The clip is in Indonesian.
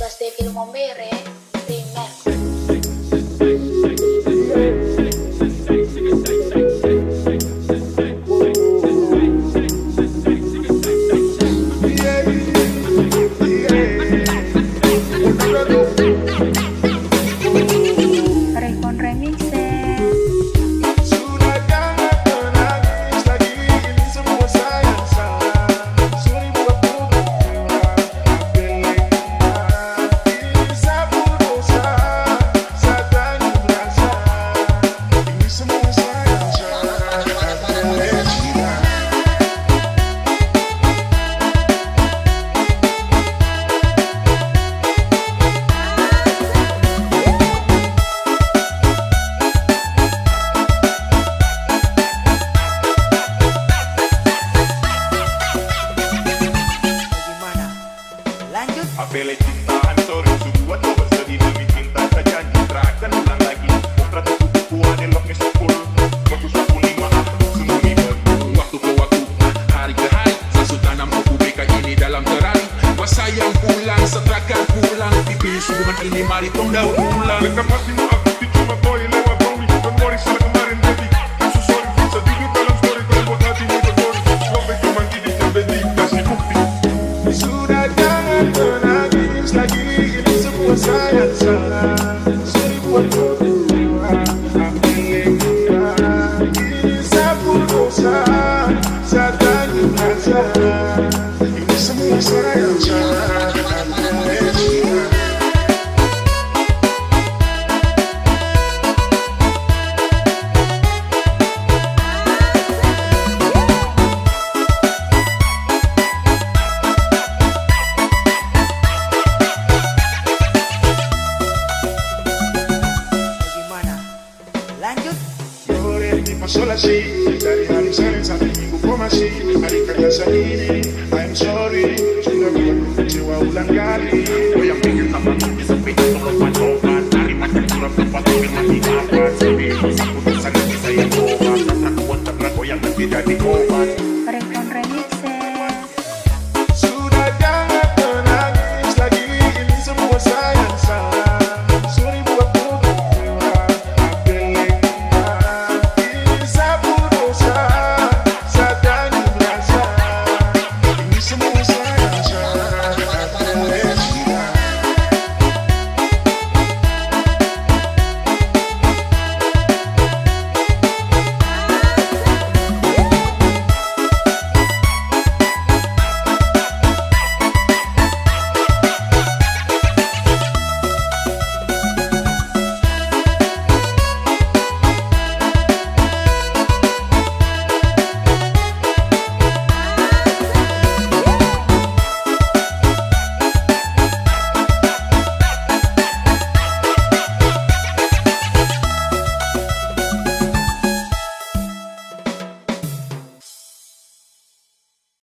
Los de Filmomere, Remix. Recon Remixes. Apele cinta, I'm sorry, sebuah coba sedih demi cinta saja diserahkan ulang lagi. Kontrak itu ada lock me sepul, bagus 25 sembunyi baru. Waktu ke waktu, hari ke hari, saya tanam buku BK ini dalam terari. Masa yang pulang, setrakan pulang, tipis hubungan ini mari tong daur ulang. Lengkap hati mau aku cuma boy lewat Tommy. Don't worry, salah kemarin baby. I'm so sorry, bisa tidur dalam story kalau buat hati ini bergori. Semua cuma gini yang penting kasih bukti. Sudah jangan menangis lagi, ini semua saya salah. Sorry buat berdua, ambil ini sapu dosa, saya tanya rasa. Ini semua saya salah. Solasi dari hari Senin sampai Minggu kau masih hari kerja sendiri. I'm sorry sudah buatku kecewa ulang kali. Kau yang bikin tambah